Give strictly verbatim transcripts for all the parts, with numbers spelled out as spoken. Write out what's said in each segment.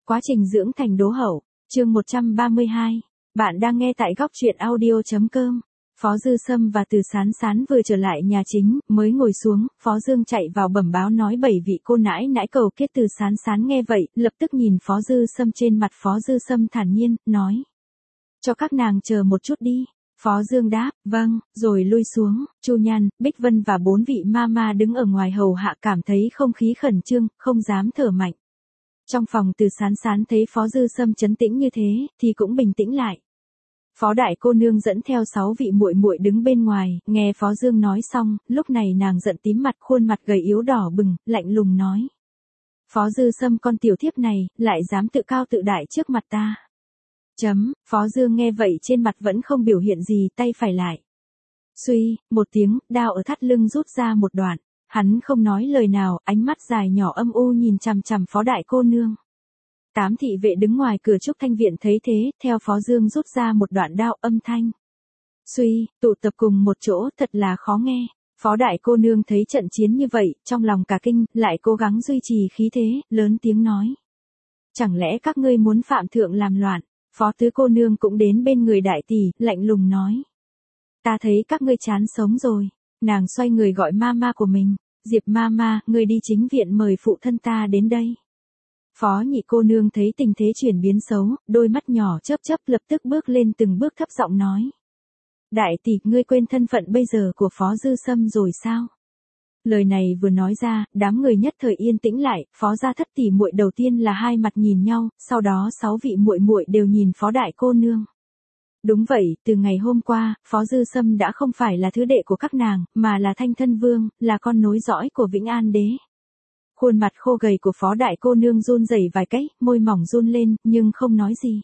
Quá trình dưỡng thành đố hậu, chương một trăm ba mươi hai. Bạn đang nghe tại góc truyện audio.com. Phó Dư Sâm và Từ Sán Sán vừa trở lại nhà chính, mới ngồi xuống, Phó Dương chạy vào bẩm báo nói bảy vị cô nãi nãi cầu kết. Từ Sán Sán nghe vậy, lập tức nhìn Phó Dư Sâm, trên mặt Phó Dư Sâm thản nhiên, nói. Cho các nàng chờ một chút đi. Phó Dương đáp, vâng, rồi lui xuống. Chu Nhan, Bích Vân và bốn vị ma ma đứng ở ngoài hầu hạ, cảm thấy không khí khẩn trương, không dám thở mạnh. Trong phòng Từ Sán Sán thấy Phó Dư Sâm trấn tĩnh như thế, thì cũng bình tĩnh lại. Phó đại cô nương dẫn theo sáu vị muội muội đứng bên ngoài, nghe Phó Dương nói xong, lúc này nàng giận tím mặt, khuôn mặt gầy yếu đỏ bừng, lạnh lùng nói. Phó Dư Sâm, con tiểu thiếp này, lại dám tự cao tự đại trước mặt ta. Chấm, Phó Dương nghe vậy trên mặt vẫn không biểu hiện gì, tay phải lại. Suy, một tiếng, đao ở thắt lưng rút ra một đoạn. Hắn không nói lời nào, ánh mắt dài nhỏ âm u nhìn chằm chằm Phó đại cô nương. Tám thị vệ đứng ngoài cửa Trúc Thanh Viện thấy thế, theo Phó Dương rút ra một đoạn đao, âm thanh. Suy, tụ tập cùng một chỗ, thật là khó nghe. Phó đại cô nương thấy trận chiến như vậy, trong lòng cả kinh, lại cố gắng duy trì khí thế, lớn tiếng nói. Chẳng lẽ các ngươi muốn phạm thượng làm loạn? Phó tứ cô nương cũng đến bên người đại tỷ, lạnh lùng nói. Ta thấy các ngươi chán sống rồi. Nàng xoay người gọi ma ma của mình. Diệp ma ma, ngươi đi chính viện mời phụ thân ta đến đây. Phó nhị cô nương thấy tình thế chuyển biến xấu, đôi mắt nhỏ chớp chớp, lập tức bước lên từng bước thấp giọng nói. Đại tỷ, ngươi quên thân phận bây giờ của Phó Dư Sâm rồi sao? Lời này vừa nói ra, đám người nhất thời yên tĩnh lại. Phó gia thất tỷ muội đầu tiên là hai mặt nhìn nhau, sau đó sáu vị muội muội đều nhìn Phó đại cô nương. Đúng vậy, từ ngày hôm qua, Phó Dư Sâm đã không phải là thứ đệ của các nàng, mà là Thanh Thân Vương, là con nối dõi của Vĩnh An Đế. Khuôn mặt khô gầy của Phó đại cô nương run rẩy vài cái, môi mỏng run lên, nhưng không nói gì.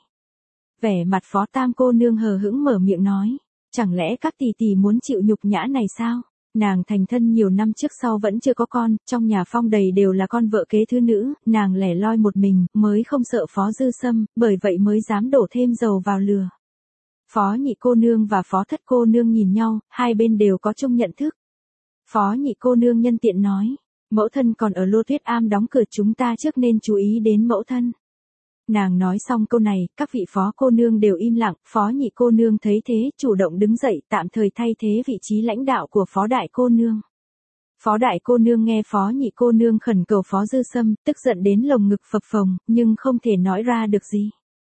Vẻ mặt Phó tam cô nương hờ hững mở miệng nói, chẳng lẽ các tỷ tỷ muốn chịu nhục nhã này sao? Nàng thành thân nhiều năm trước sau vẫn chưa có con, trong nhà Phong đầy đều là con vợ kế thứ nữ, nàng lẻ loi một mình, mới không sợ Phó Dư Sâm, bởi vậy mới dám đổ thêm dầu vào lửa. Phó nhị cô nương và Phó thất cô nương nhìn nhau, hai bên đều có chung nhận thức. Phó nhị cô nương nhân tiện nói, mẫu thân còn ở Lô Tuyết Am đóng cửa, chúng ta trước nên chú ý đến mẫu thân. Nàng nói xong câu này, các vị phó cô nương đều im lặng, Phó nhị cô nương thấy thế, chủ động đứng dậy, tạm thời thay thế vị trí lãnh đạo của Phó đại cô nương. Phó đại cô nương nghe Phó nhị cô nương khẩn cầu Phó Dư Sâm, tức giận đến lồng ngực phập phồng, nhưng không thể nói ra được gì.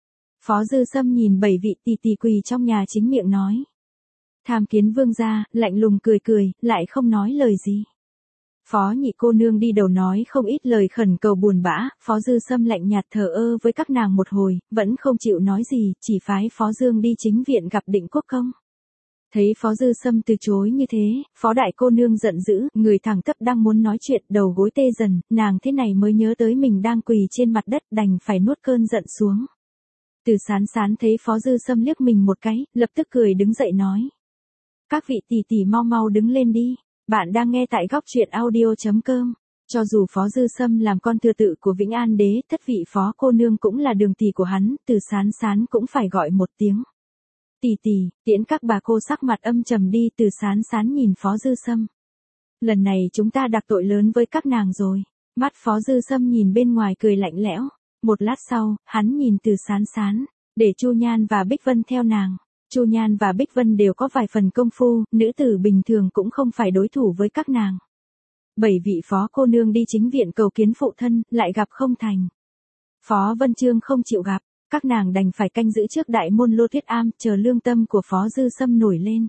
Phó Dư Sâm nhìn bảy vị tỷ tỷ quỳ trong nhà chính miệng nói. Tham kiến vương gia, lạnh lùng cười cười, lại không nói lời gì. Phó nhị cô nương đi đầu nói không ít lời khẩn cầu buồn bã, Phó Dư Sâm lạnh nhạt thờ ơ với các nàng một hồi, vẫn không chịu nói gì, chỉ phái Phó Dương đi chính viện gặp Định Quốc Công. Thấy Phó Dư Sâm từ chối như thế, Phó đại cô nương giận dữ, người thẳng tắp đang muốn nói chuyện, đầu gối tê dần, nàng thế này mới nhớ tới mình đang quỳ trên mặt đất, đành phải nuốt cơn giận xuống. Từ Sán Sán thấy Phó Dư Sâm liếc mình một cái, lập tức cười đứng dậy nói. Các vị tỷ tỷ mau mau đứng lên đi. Bạn đang nghe tại góc truyện audio.com. Cho dù Phó Dư Sâm làm con thừa tự của Vĩnh An Đế, thất vị phó cô nương cũng là đường tỷ của hắn, Từ Sán Sán cũng phải gọi một tiếng. Tỷ tỷ, tiễn các bà cô. Sắc mặt âm trầm đi. Từ Sán Sán nhìn Phó Dư Sâm. Lần này chúng ta đặc tội lớn với các nàng rồi. Mắt Phó Dư Sâm nhìn bên ngoài cười lạnh lẽo. Một lát sau, hắn nhìn Từ Sán Sán, để Chu Nhan và Bích Vân theo nàng. Chu Nhan và Bích Vân đều có vài phần công phu, nữ tử bình thường cũng không phải đối thủ với các nàng. Bảy vị phó cô nương đi chính viện cầu kiến phụ thân, lại gặp không thành. Phó Vân Chương không chịu gặp, các nàng đành phải canh giữ trước đại môn Lô Tuyết Am, chờ lương tâm của Phó Dư Sâm nổi lên.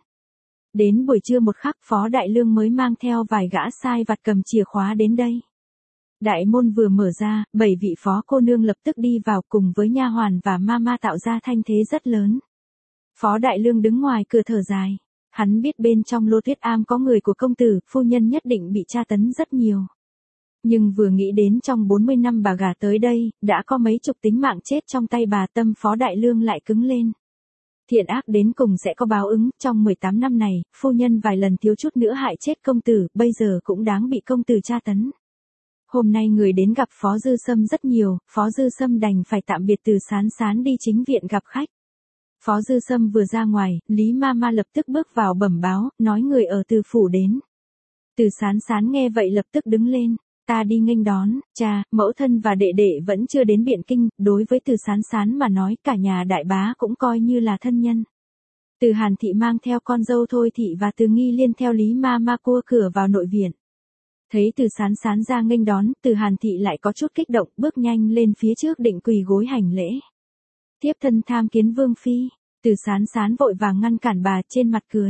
Đến buổi trưa một khắc, Phó Đại Lương mới mang theo vài gã sai vặt cầm chìa khóa đến đây. Đại môn vừa mở ra, bảy vị phó cô nương lập tức đi vào cùng với nha hoàn và ma ma tạo ra thanh thế rất lớn. Phó Đại Lương đứng ngoài cửa thở dài. Hắn biết bên trong Lô Tuyết Am có người của công tử, phu nhân nhất định bị tra tấn rất nhiều. Nhưng vừa nghĩ đến trong bốn mươi năm bà gả tới đây, đã có mấy chục tính mạng chết trong tay bà, tâm Phó Đại Lương lại cứng lên. Thiện ác đến cùng sẽ có báo ứng, trong mười tám năm này, phu nhân vài lần thiếu chút nữa hại chết công tử, bây giờ cũng đáng bị công tử tra tấn. Hôm nay người đến gặp Phó Dư Sâm rất nhiều, Phó Dư Sâm đành phải tạm biệt Từ Sán Sán đi chính viện gặp khách. Phó Dư Sâm vừa ra ngoài, Lý Ma Ma lập tức bước vào bẩm báo, nói người ở Từ phủ đến. Từ Sán Sán nghe vậy lập tức đứng lên. Ta đi nghênh đón, cha, mẫu thân và đệ đệ vẫn chưa đến Biện Kinh, đối với Từ Sán Sán mà nói cả nhà đại bá cũng coi như là thân nhân. Từ Hàn Thị mang theo con dâu Thôi Thị và Từ Nghi Liên theo Lý ma ma cua cửa vào nội viện. Thấy Từ Sán Sán ra nghênh đón, Từ Hàn Thị lại có chút kích động, bước nhanh lên phía trước định quỳ gối hành lễ. Tiếp thân tham kiến Vương Phi, Từ Sán Sán vội vàng ngăn cản bà, trên mặt cười.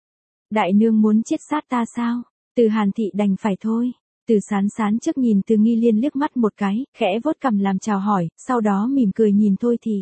Đại nương muốn chiết sát ta sao? Từ Hàn Thị đành phải thôi. Từ Sán Sán trước nhìn Từ Nghi Liên liếc mắt một cái, khẽ vuốt cằm làm chào hỏi, sau đó mỉm cười nhìn Thôi Thị.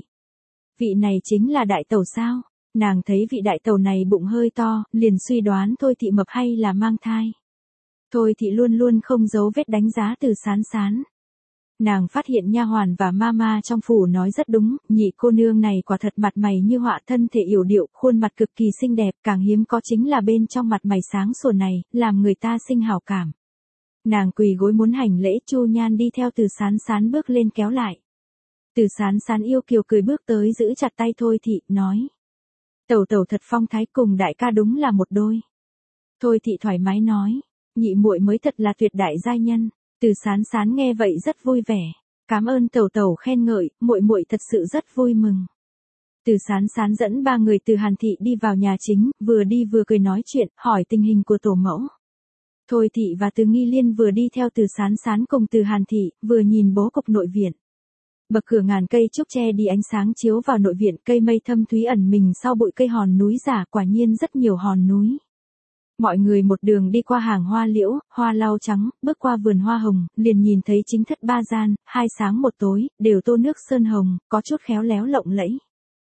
Vị này chính là đại tẩu sao? Nàng thấy vị đại tẩu này bụng hơi to, liền suy đoán Thôi Thị mập hay là mang thai. Thôi Thị luôn luôn không giấu vết đánh giá Từ Sán Sán. Nàng phát hiện nha hoàn và mama trong phủ nói rất đúng, nhị cô nương này quả thật mặt mày như họa, thân thể yểu điệu, khuôn mặt cực kỳ xinh đẹp, càng hiếm có chính là bên trong mặt mày sáng sủa này, làm người ta sinh hảo cảm. Nàng quỳ gối muốn hành lễ, Chu Nhan đi theo Từ Sán Sán bước lên kéo lại. Từ Sán Sán yêu kiều cười bước tới giữ chặt tay Thôi Thị, nói. Tẩu tẩu thật phong thái, cùng đại ca đúng là một đôi. Thôi Thị thoải mái nói, nhị muội mới thật là tuyệt đại giai nhân. Từ Sán Sán nghe vậy rất vui vẻ. Cảm ơn tẩu tẩu khen ngợi, muội muội thật sự rất vui mừng. Từ Sán Sán dẫn ba người từ Hàn Thị đi vào nhà chính, vừa đi vừa cười nói chuyện, hỏi tình hình của tổ mẫu. Thôi Thị và Từ Nghi Liên vừa đi theo Từ Sán Sán cùng Từ Hàn Thị, vừa nhìn bố cục nội viện. Bậc cửa ngàn cây trúc tre đi ánh sáng chiếu vào nội viện, cây mây thâm thúy ẩn mình sau bụi cây hòn núi giả, quả nhiên rất nhiều hòn núi. Mọi người một đường đi qua hàng hoa liễu, hoa lau trắng, bước qua vườn hoa hồng, liền nhìn thấy chính thất ba gian, hai sáng một tối, đều tô nước sơn hồng, có chút khéo léo lộng lẫy.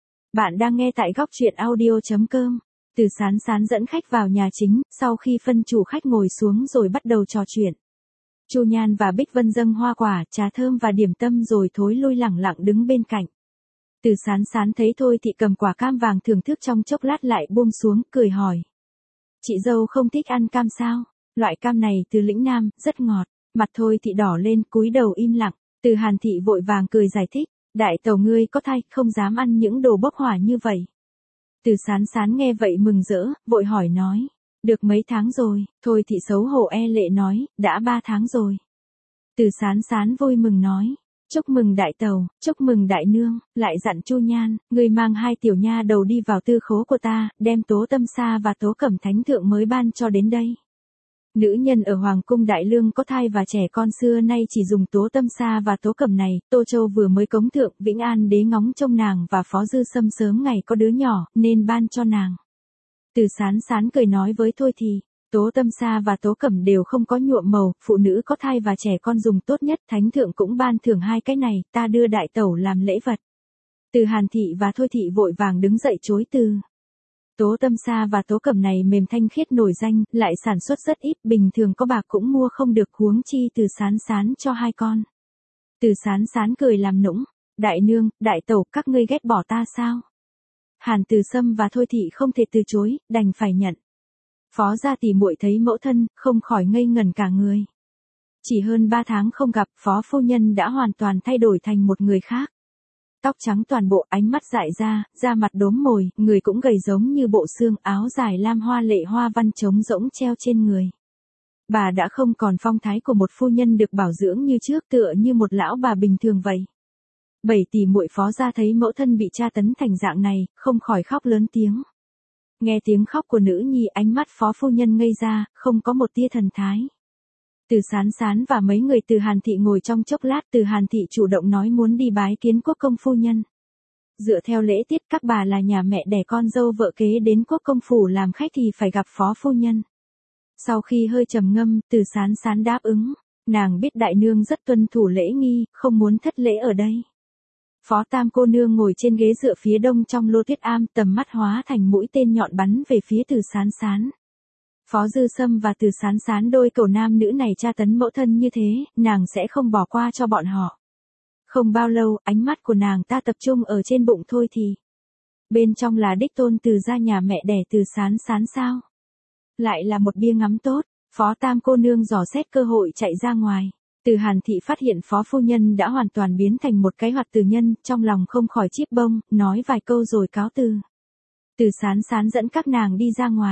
Bạn đang nghe tại góc truyện audio chấm com. Từ Sán Sán dẫn khách vào nhà chính, sau khi phân chủ khách ngồi xuống rồi bắt đầu trò chuyện. Chu Nhan và Bích Vân dâng hoa quả, trà thơm và điểm tâm rồi thối lui lẳng lặng đứng bên cạnh. Từ Sán Sán thấy Thôi Thị cầm quả cam vàng thưởng thức trong chốc lát lại buông xuống, cười hỏi. Chị dâu không thích ăn cam sao? Loại cam này từ lĩnh Nam, rất ngọt. Mặt Thôi Thị đỏ lên, cúi đầu im lặng. Từ Hàn Thị vội vàng cười giải thích. Đại tẩu ngươi có thai, không dám ăn những đồ bốc hỏa như vậy. Từ Sán Sán nghe vậy mừng rỡ, vội hỏi nói. Được mấy tháng rồi? Thôi Thị xấu hổ e lệ nói, đã ba tháng rồi. Từ Sán Sán vui mừng nói. Chúc mừng đại tẩu, chúc mừng đại nương, lại dặn Chu Nhan, người mang hai tiểu nha đầu đi vào tư khố của ta, đem Tố Tâm Sa và Tố Cẩm Thánh Thượng mới ban cho đến đây. Nữ nhân ở Hoàng cung Đại Lương có thai và trẻ con xưa nay chỉ dùng Tố Tâm Sa và Tố Cẩm này, Tô Châu vừa mới cống thượng, Vĩnh An đế ngóng trông nàng và Phó Dư Sâm sớm ngày có đứa nhỏ, nên ban cho nàng. Từ Sán Sán cười nói với Thôi Thị. Tố Tâm Sa và Tố Cẩm đều không có nhuộm màu, phụ nữ có thai và trẻ con dùng tốt nhất, Thánh Thượng cũng ban thưởng hai cái này, ta đưa đại tẩu làm lễ vật. Từ Hàn Thị và Thôi Thị vội vàng đứng dậy chối từ. Tố Tâm Sa và Tố Cẩm này mềm thanh khiết nổi danh, lại sản xuất rất ít, bình thường có bạc cũng mua không được, huống chi Từ Sán Sán cho hai con. Từ Sán Sán cười làm nũng, đại nương, đại tẩu, các ngươi ghét bỏ ta sao? Hàn Từ Sâm và Thôi Thị không thể từ chối, đành phải nhận. Phó gia tỷ muội thấy mẫu thân, không khỏi ngây ngẩn cả người. Chỉ hơn ba tháng không gặp, Phó phu nhân đã hoàn toàn thay đổi thành một người khác. Tóc trắng toàn bộ, ánh mắt dại ra, da mặt đốm mồi, người cũng gầy giống như bộ xương, áo dài lam hoa lệ hoa văn trống rỗng treo trên người. Bà đã không còn phong thái của một phu nhân được bảo dưỡng như trước, tựa như một lão bà bình thường vậy. Bảy tỷ muội Phó gia thấy mẫu thân bị tra tấn thành dạng này, không khỏi khóc lớn tiếng. Nghe tiếng khóc của nữ nhi, ánh mắt Phó phu nhân ngây ra, không có một tia thần thái. Từ Sán Sán và mấy người Từ Hàn Thị ngồi trong chốc lát, Từ Hàn Thị chủ động nói muốn đi bái kiến quốc công phu nhân. Dựa theo lễ tiết, các bà là nhà mẹ đẻ con dâu vợ kế đến quốc công phủ làm khách thì phải gặp Phó phu nhân. Sau khi hơi trầm ngâm, Từ Sán Sán đáp ứng. Nàng biết đại nương rất tuân thủ lễ nghi, không muốn thất lễ ở đây. Phó Tam cô nương ngồi trên ghế dựa phía đông trong lô tuyết am, tầm mắt hóa thành mũi tên nhọn bắn về phía Từ Sán Sán. Phó Dư Sâm và Từ Sán Sán đôi cậu nam nữ này tra tấn mẫu thân như thế, nàng sẽ không bỏ qua cho bọn họ. Không bao lâu, ánh mắt của nàng ta tập trung ở trên bụng Thôi Thị. Bên trong là đích tôn từ gia nhà mẹ đẻ Từ Sán Sán sao? Lại là một bia ngắm tốt, Phó Tam cô nương dò xét cơ hội chạy ra ngoài. Từ Hàn Thị phát hiện Phó phu nhân đã hoàn toàn biến thành một cái hoạt tử nhân, trong lòng không khỏi chíp bông, nói vài câu rồi cáo từ. Từ Sán Sán dẫn các nàng đi ra ngoài.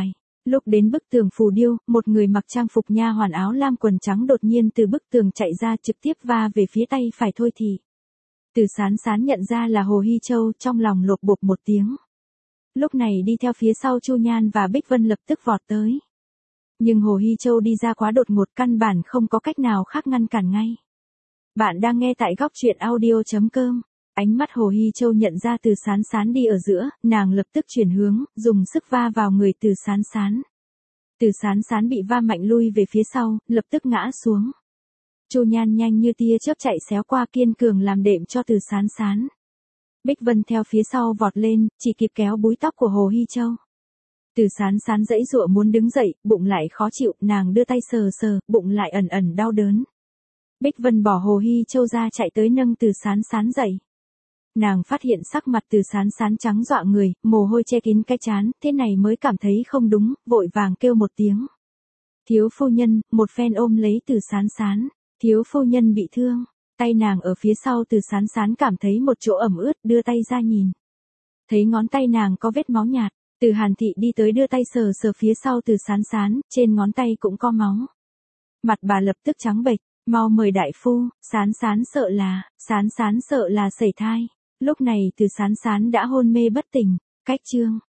Lúc đến bức tường phù điêu, một người mặc trang phục nha hoàn áo lam quần trắng đột nhiên từ bức tường chạy ra trực tiếp va về phía tay phải Thôi Thị. Từ Sán Sán nhận ra là Hồ Hy Châu, trong lòng lột bột một tiếng. Lúc này đi theo phía sau Chu Nhan và Bích Vân lập tức vọt tới. Nhưng Hồ Hy Châu đi ra quá đột ngột, căn bản không có cách nào khác ngăn cản ngay. Bạn đang nghe tại góc truyện audio chấm com. Ánh mắt Hồ Hy Châu nhận ra Từ Sán Sán đi ở giữa, nàng lập tức chuyển hướng, dùng sức va vào người Từ Sán Sán. Từ Sán Sán bị va mạnh lui về phía sau, lập tức ngã xuống. Chu Nhan nhanh như tia chớp chạy xéo qua, kiên cường làm đệm cho Từ Sán Sán. Bích Vân theo phía sau vọt lên, chỉ kịp kéo búi tóc của Hồ Hy Châu. Từ Sán Sán giãy giụa muốn đứng dậy, bụng lại khó chịu, nàng đưa tay sờ sờ, bụng lại ẩn ẩn đau đớn. Bích Vân bỏ Hồ Hy Châu ra chạy tới nâng Từ Sán Sán dậy. Nàng phát hiện sắc mặt Từ Sán Sán trắng dọa người, mồ hôi che kín cái trán, thế này mới cảm thấy không đúng, vội vàng kêu một tiếng. Thiếu phu nhân, một phen ôm lấy Từ Sán Sán. Thiếu phu nhân bị thương, tay nàng ở phía sau Từ Sán Sán cảm thấy một chỗ ẩm ướt, đưa tay ra nhìn. Thấy ngón tay nàng có vết máu nhạt, Từ Hàn Thị đi tới đưa tay sờ sờ phía sau Từ Sán Sán, trên ngón tay cũng có máu. Mặt bà lập tức trắng bệch, mau mời đại phu. Sán Sán sợ là, Sán Sán sợ là sẩy thai. Lúc này Từ Sán Sán đã hôn mê bất tỉnh. Cách chương